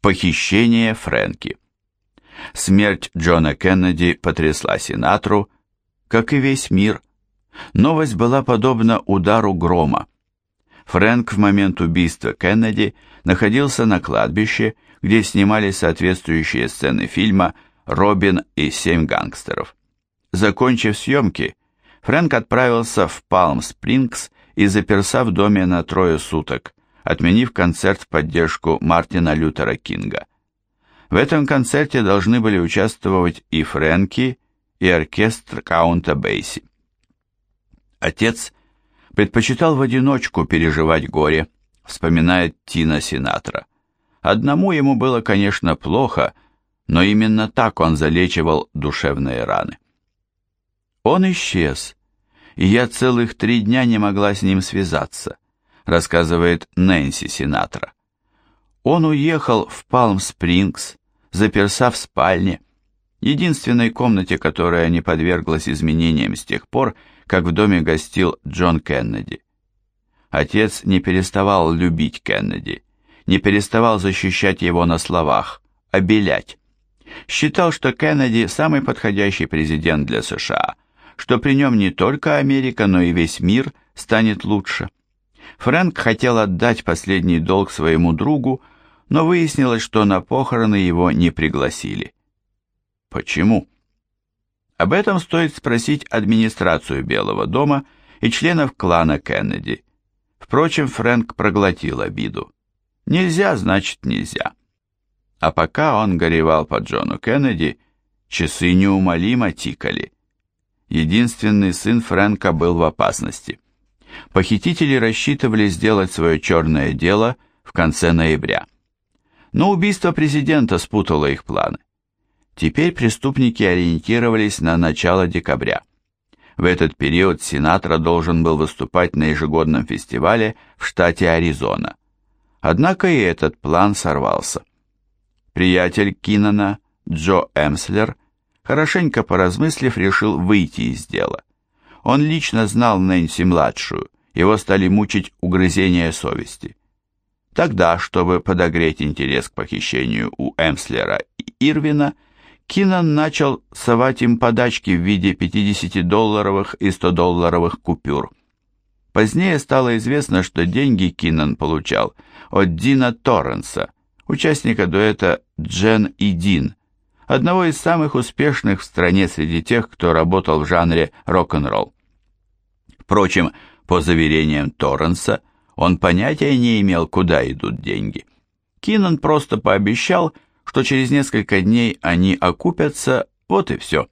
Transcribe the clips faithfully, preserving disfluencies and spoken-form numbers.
Похищение Фрэнки. Смерть Джона Кеннеди потрясла Синатру, как и весь мир. Новость была подобна удару грома. Фрэнк в момент убийства Кеннеди находился на кладбище, где снимались соответствующие сцены фильма «Робин и семь гангстеров». Закончив съемки, Фрэнк отправился в Палм-Спрингс и заперся в доме на трое суток, отменив концерт в поддержку Мартина Лютера Кинга. В этом концерте должны были участвовать и Фрэнки, и оркестр Каунта Бейси. Отец предпочитал в одиночку переживать горе, вспоминает Тина Синатра. Одному ему было, конечно, плохо, но именно так он залечивал душевные раны. Он исчез, и я целых три дня не могла с ним связаться, рассказывает Нэнси Синатра. Он уехал в Палм-Спрингс, заперся в спальне, единственной комнате, которая не подверглась изменениям с тех пор, как в доме гостил Джон Кеннеди. Отец не переставал любить Кеннеди, не переставал защищать его на словах, обелять. Считал, что Кеннеди самый подходящий президент для США, что при нем не только Америка, но и весь мир станет лучше. Фрэнк хотел отдать последний долг своему другу, но выяснилось, что на похороны его не пригласили. Почему? Об этом стоит спросить администрацию Белого дома и членов клана Кеннеди. Впрочем, Фрэнк проглотил обиду. Нельзя, значит нельзя. А пока он горевал по Джону Кеннеди, часы неумолимо тикали. Единственный сын Фрэнка был в опасности. Похитители рассчитывали сделать свое черное дело в конце ноября. Но убийство президента спутало их планы. Теперь преступники ориентировались на начало декабря. В этот период Синатра должен был выступать на ежегодном фестивале в штате Аризона. Однако и этот план сорвался. Приятель Киннана, Джо Эмслер, хорошенько поразмыслив, решил выйти из дела. Он лично знал Нэнси-младшую, его стали мучить угрызения совести. Тогда, чтобы подогреть интерес к похищению у Эмслера и Ирвина, Киннан начал совать им подачки в виде пятидесятидолларовых и стодолларовых купюр. Позднее стало известно, что деньги Киннан получал от Дина Торренса, участника дуэта Джен и Дин, одного из самых успешных в стране среди тех, кто работал в жанре рок-н-ролл. Впрочем, по заверениям Торренса, он понятия не имел, куда идут деньги. Киннан просто пообещал, что через несколько дней они окупятся, вот и все.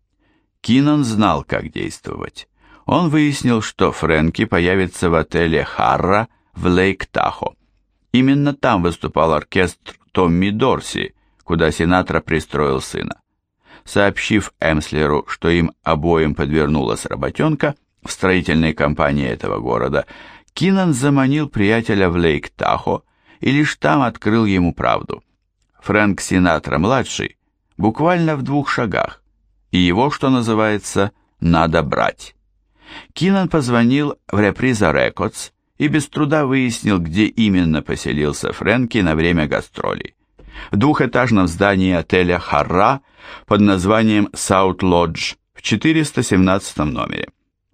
Киннан знал, как действовать. Он выяснил, что Фрэнки появится в отеле «Харра» в Лейк-Тахо. Именно там выступал оркестр Томми Дорси, куда Синатра пристроил сына. Сообщив Эмслеру, что им обоим подвернулась работенка в строительной компании этого города, Киннан заманил приятеля в Лейк-Тахо и лишь там открыл ему правду. Фрэнк Синатра-младший буквально в двух шагах, и его, что называется, надо брать. Киннан позвонил в Reprise Records и без труда выяснил, где именно поселился Фрэнки на время гастролей. В двухэтажном здании отеля «Харра» под названием «Саут Лодж» в четыреста семнадцатом номере.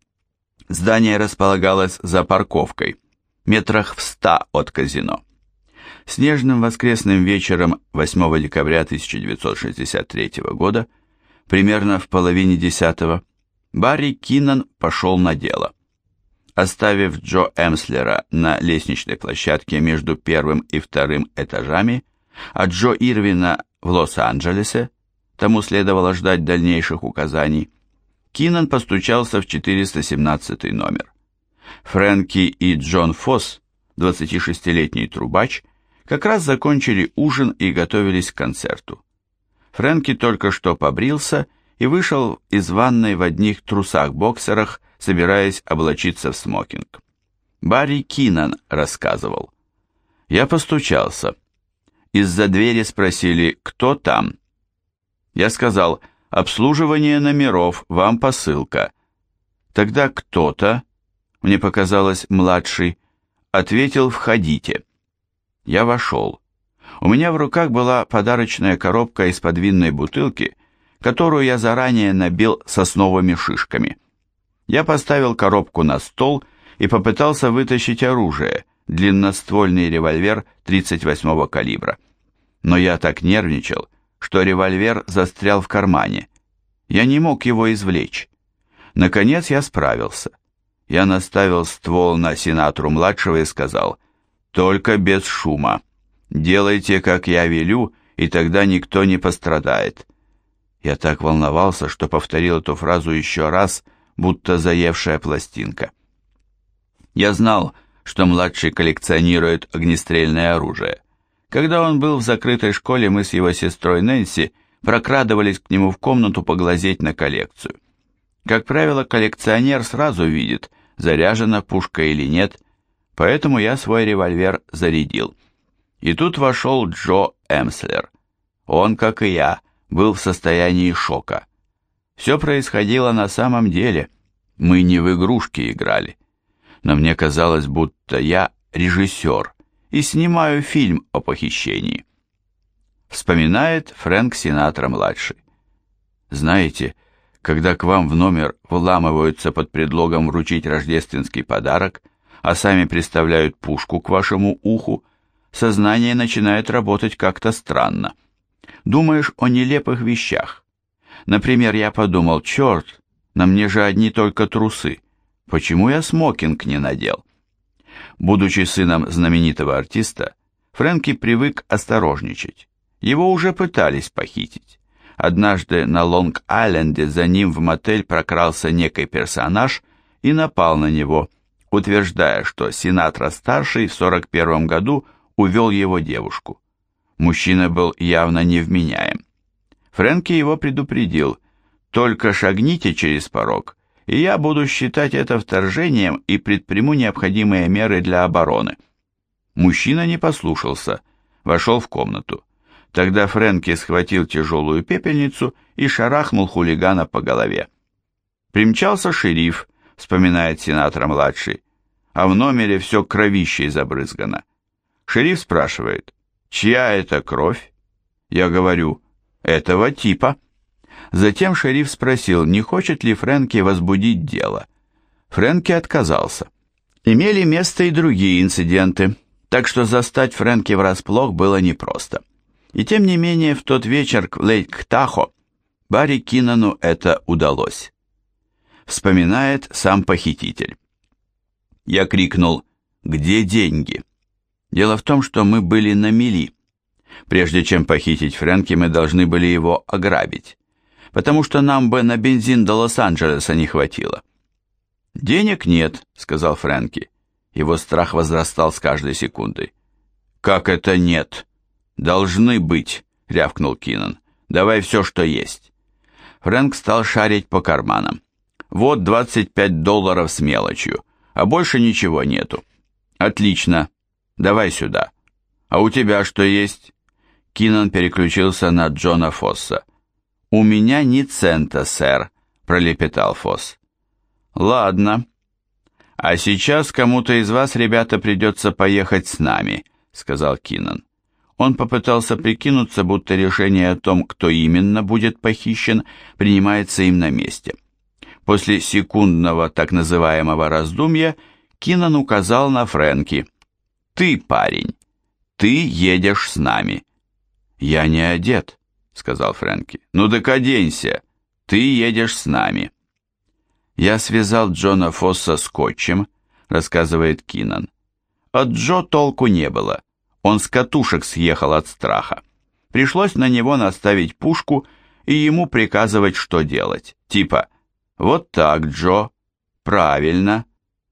Здание располагалось за парковкой, метрах в ста от казино. Снежным воскресным вечером восьмого декабря тысяча девятьсот шестьдесят третьего года, примерно в половине десятого, Барри Киннан пошел на дело. Оставив Джо Эмслера на лестничной площадке между первым и вторым этажами, а Джо Ирвина в Лос-Анджелесе, тому следовало ждать дальнейших указаний, Киннан постучался в четыреста семнадцатый номер. Фрэнки и Джон Фосс, двадцатишестилетний трубач, как раз закончили ужин и готовились к концерту. Фрэнки только что побрился и вышел из ванной в одних трусах-боксерах, собираясь облачиться в смокинг. Барри Киннан рассказывал. «Я постучался. Из-за двери спросили, кто там? Я сказал, обслуживание номеров, вам посылка. Тогда кто-то, мне показалось, младший, ответил, входите. Я вошел. У меня в руках была подарочная коробка из-под винной бутылки, которую я заранее набил сосновыми шишками. Я поставил коробку на стол и попытался вытащить оружие, длинноствольный револьвер тридцать восьмого калибра. Но я так нервничал, что револьвер застрял в кармане. Я не мог его извлечь. Наконец я справился. Я наставил ствол на Синатру-младшего и сказал: «Только без шума. Делайте, как я велю, и тогда никто не пострадает». Я так волновался, что повторил эту фразу еще раз, будто заевшая пластинка. Я знал, что младший коллекционирует огнестрельное оружие. Когда он был в закрытой школе, мы с его сестрой Нэнси прокрадывались к нему в комнату поглазеть на коллекцию. Как правило, коллекционер сразу видит, заряжена пушка или нет, поэтому я свой револьвер зарядил. И тут вошел Джо Эмслер. Он, как и я, был в состоянии шока. Все происходило на самом деле. Мы не в игрушки играли. Но мне казалось, будто я режиссер и снимаю фильм о похищении. Вспоминает Фрэнк Синатра-младший. Знаете, когда к вам в номер вламываются под предлогом вручить рождественский подарок, а сами приставляют пушку к вашему уху, сознание начинает работать как-то странно. Думаешь о нелепых вещах. Например, я подумал: черт, на мне же одни только трусы. Почему я смокинг не надел? Будучи сыном знаменитого артиста, Фрэнки привык осторожничать. Его уже пытались похитить. Однажды на Лонг-Айленде за ним в мотель прокрался некий персонаж и напал на него, утверждая, что Синатра-старший в сорок первом году увел его девушку. Мужчина был явно невменяем. Фрэнки его предупредил: «Только шагните через порог, и я буду считать это вторжением и предприму необходимые меры для обороны». Мужчина не послушался, вошел в комнату. Тогда Фрэнки схватил тяжелую пепельницу и шарахнул хулигана по голове. Примчался шериф, вспоминает Синатра-младший, а в номере все кровищей забрызгано. Шериф спрашивает: «Чья это кровь?» Я говорю: «Этого типа». Затем шериф спросил, не хочет ли Фрэнки возбудить дело. Фрэнки отказался. Имели место и другие инциденты, так что застать Фрэнки врасплох было непросто. И тем не менее, в тот вечер к Лейк-Тахо Барри Киннану это удалось. Вспоминает сам похититель. Я крикнул: «Где деньги?» Дело в том, что мы были на мели. Прежде чем похитить Фрэнки, мы должны были его ограбить, потому что нам бы на бензин до Лос-Анджелеса не хватило. «Денег нет», — сказал Фрэнки. Его страх возрастал с каждой секундой. «Как это нет?» «Должны быть», — рявкнул Киннан. «Давай все, что есть». Фрэнк стал шарить по карманам. «Вот двадцать пять долларов с мелочью, а больше ничего нету». «Отлично. Давай сюда». «А у тебя что есть?» Киннан переключился на Джона Фосса. «У меня ни цента, сэр», — пролепетал Фосс. «Ладно. А сейчас кому-то из вас, ребята, придется поехать с нами», — сказал Киннан. Он попытался прикинуться, будто решение о том, кто именно будет похищен, принимается им на месте. После секундного так называемого раздумья Киннан указал на Фрэнки. «Ты, парень, ты едешь с нами». «Я не одет», — сказал Фрэнки. «Ну так оденься, ты едешь с нами». «Я связал Джона Фосса скотчем», — рассказывает Киннан. «От Джо толку не было. Он с катушек съехал от страха. Пришлось на него наставить пушку и ему приказывать, что делать. Типа: «Вот так, Джо, правильно.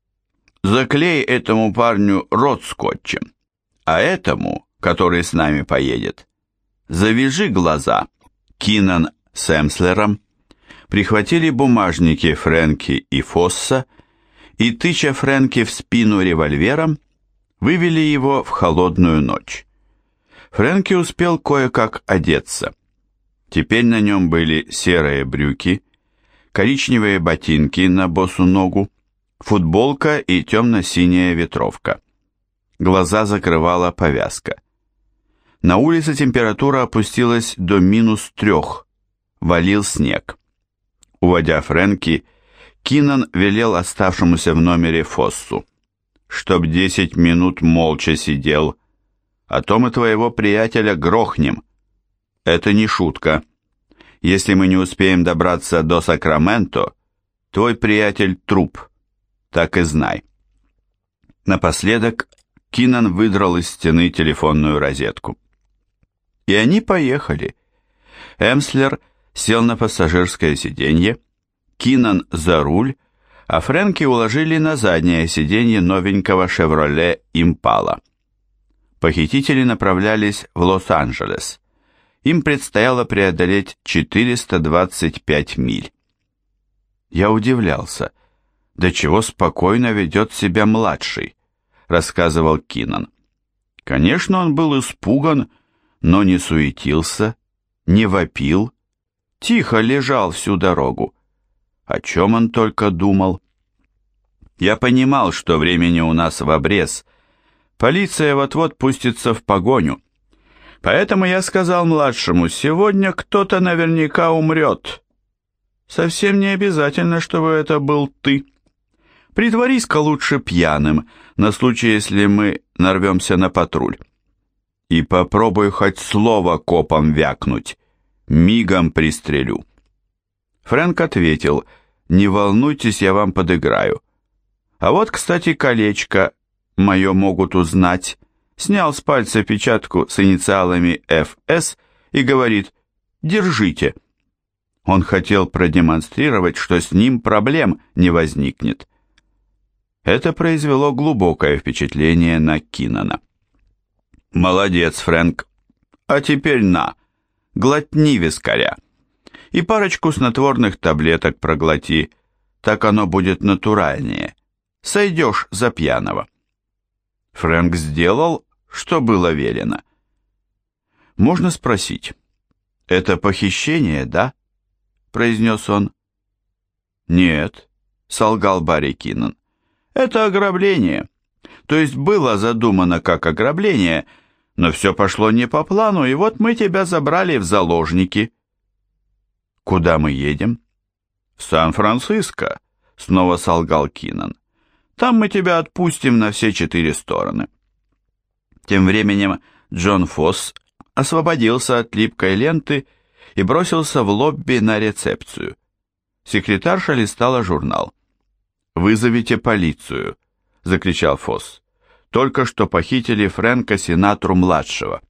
Заклей этому парню рот скотчем, а этому, который с нами поедет, завяжи глаза». Киннан с Эмслером прихватили бумажники Фрэнки и Фосса и, тыча Фрэнки в спину револьвером, вывели его в холодную ночь. Фрэнки успел кое-как одеться. Теперь на нем были серые брюки, коричневые ботинки на босу ногу, футболка и темно-синяя ветровка. Глаза закрывала повязка. На улице температура опустилась до минус трех, валил снег. Уводя Фрэнки, Киннан велел оставшемуся в номере Фоссу: «Чтоб десять минут молча сидел, а то мы твоего приятеля грохнем. Это не шутка. Если мы не успеем добраться до Сакраменто, твой приятель труп, так и знай». Напоследок Киннан выдрал из стены телефонную розетку. И они поехали. Эмслер сел на пассажирское сиденье, Киннан за руль, а Фрэнки уложили на заднее сиденье новенького «Шевроле Импала». Похитители направлялись в Лос-Анджелес. Им предстояло преодолеть четыреста двадцать пять миль. Я удивлялся, до чего спокойно ведет себя младший, рассказывал Киннан. Конечно, он был испуган, но не суетился, не вопил, тихо лежал всю дорогу. О чем он только думал? Я понимал, что времени у нас в обрез. Полиция вот-вот пустится в погоню. Поэтому я сказал младшему: сегодня кто-то наверняка умрет. Совсем не обязательно, чтобы это был ты. Притворись-ка лучше пьяным, на случай, если мы нарвемся на патруль. И попробуй хоть слово копам вякнуть. Мигом пристрелю. Фрэнк ответил: не волнуйтесь, я вам подыграю. А вот, кстати, колечко мое могут узнать. Снял с пальца печатку с инициалами эф эс и говорит: держите. Он хотел продемонстрировать, что с ним проблем не возникнет. Это произвело глубокое впечатление на Киннана. «Молодец, Фрэнк. А теперь на, глотни вискаря. И парочку снотворных таблеток проглоти, так оно будет натуральнее. Сойдешь за пьяного». Фрэнк сделал, что было велено. «Можно спросить, это похищение, да?» — произнес он. «Нет», — солгал Барри Киннан, — «это ограбление. То есть было задумано как ограбление, но все пошло не по плану, и вот мы тебя забрали в заложники». «Куда мы едем?» «В Сан-Франциско», — снова солгал Киннан. «Там мы тебя отпустим на все четыре стороны». Тем временем Джон Фосс освободился от липкой ленты и бросился в лобби на рецепцию. Секретарша листала журнал. «Вызовите полицию», — закричал Фосс. «Только что похитили Фрэнка Синатру-младшего».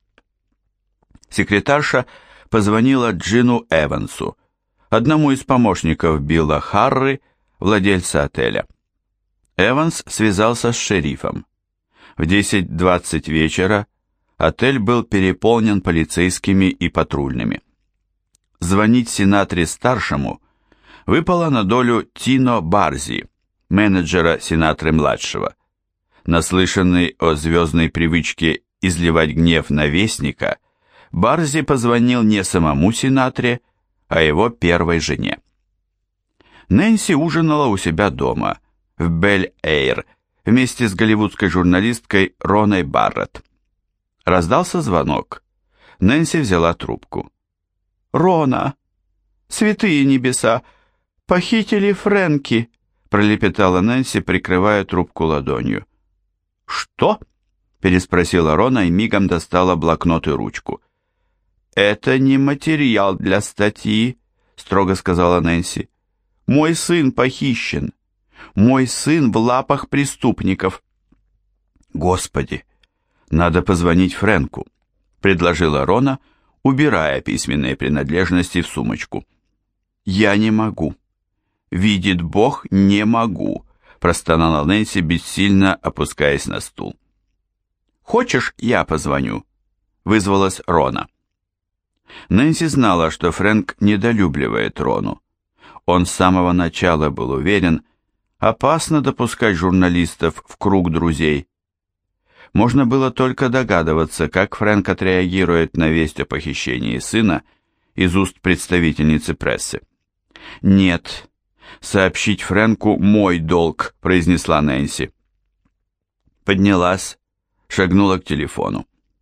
Секретарша позвонила Джину Эвансу, одному из помощников Билла Харры, владельца отеля. Эванс связался с шерифом. В десять двадцать вечера отель был переполнен полицейскими и патрульными. Звонить Синатре-старшему выпало на долю Тино Барзи, менеджера Синатры-младшего. Наслышанный о звездной привычке изливать гнев на вестника, Барзи позвонил не самому Синатре, а его первой жене. Нэнси ужинала у себя дома, в Бель-Эйр, вместе с голливудской журналисткой Роной Барретт. Раздался звонок. Нэнси взяла трубку. «Рона! Святые небеса! Похитили Фрэнки!» пролепетала Нэнси, прикрывая трубку ладонью. «Что?» — переспросила Рона и мигом достала блокнот и ручку. «Это не материал для статьи», — строго сказала Нэнси. «Мой сын похищен. Мой сын в лапах преступников». «Господи, надо позвонить Фрэнку», — предложила Рона, убирая письменные принадлежности в сумочку. «Я не могу. Видит Бог, не могу», — простонала Нэнси, бессильно опускаясь на стул. «Хочешь, я позвоню?» — вызвалась Рона. Нэнси знала, что Фрэнк недолюбливает Рону. Он с самого начала был уверен, опасно допускать журналистов в круг друзей. Можно было только догадываться, как Фрэнк отреагирует на весть о похищении сына из уст представительницы прессы. «Нет, сообщить Фрэнку мой долг», — произнесла Нэнси. Поднялась, шагнула к телефону.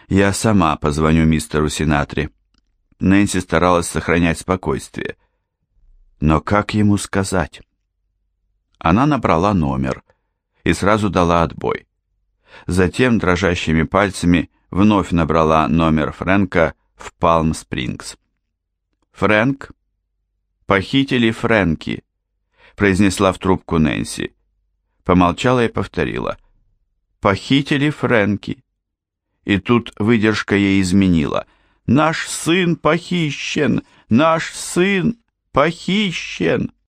«Я сама позвоню мистеру Синатре». Нэнси старалась сохранять спокойствие. Но как ему сказать? Она набрала номер и сразу дала отбой. Затем дрожащими пальцами вновь набрала номер Фрэнка в Палм-Спрингс. «Фрэнк? Похитили Фрэнки», — произнесла в трубку Нэнси. Помолчала и повторила. «Похитили Фрэнки». И тут выдержка ей изменила. «Наш сын похищен! Наш сын похищен!»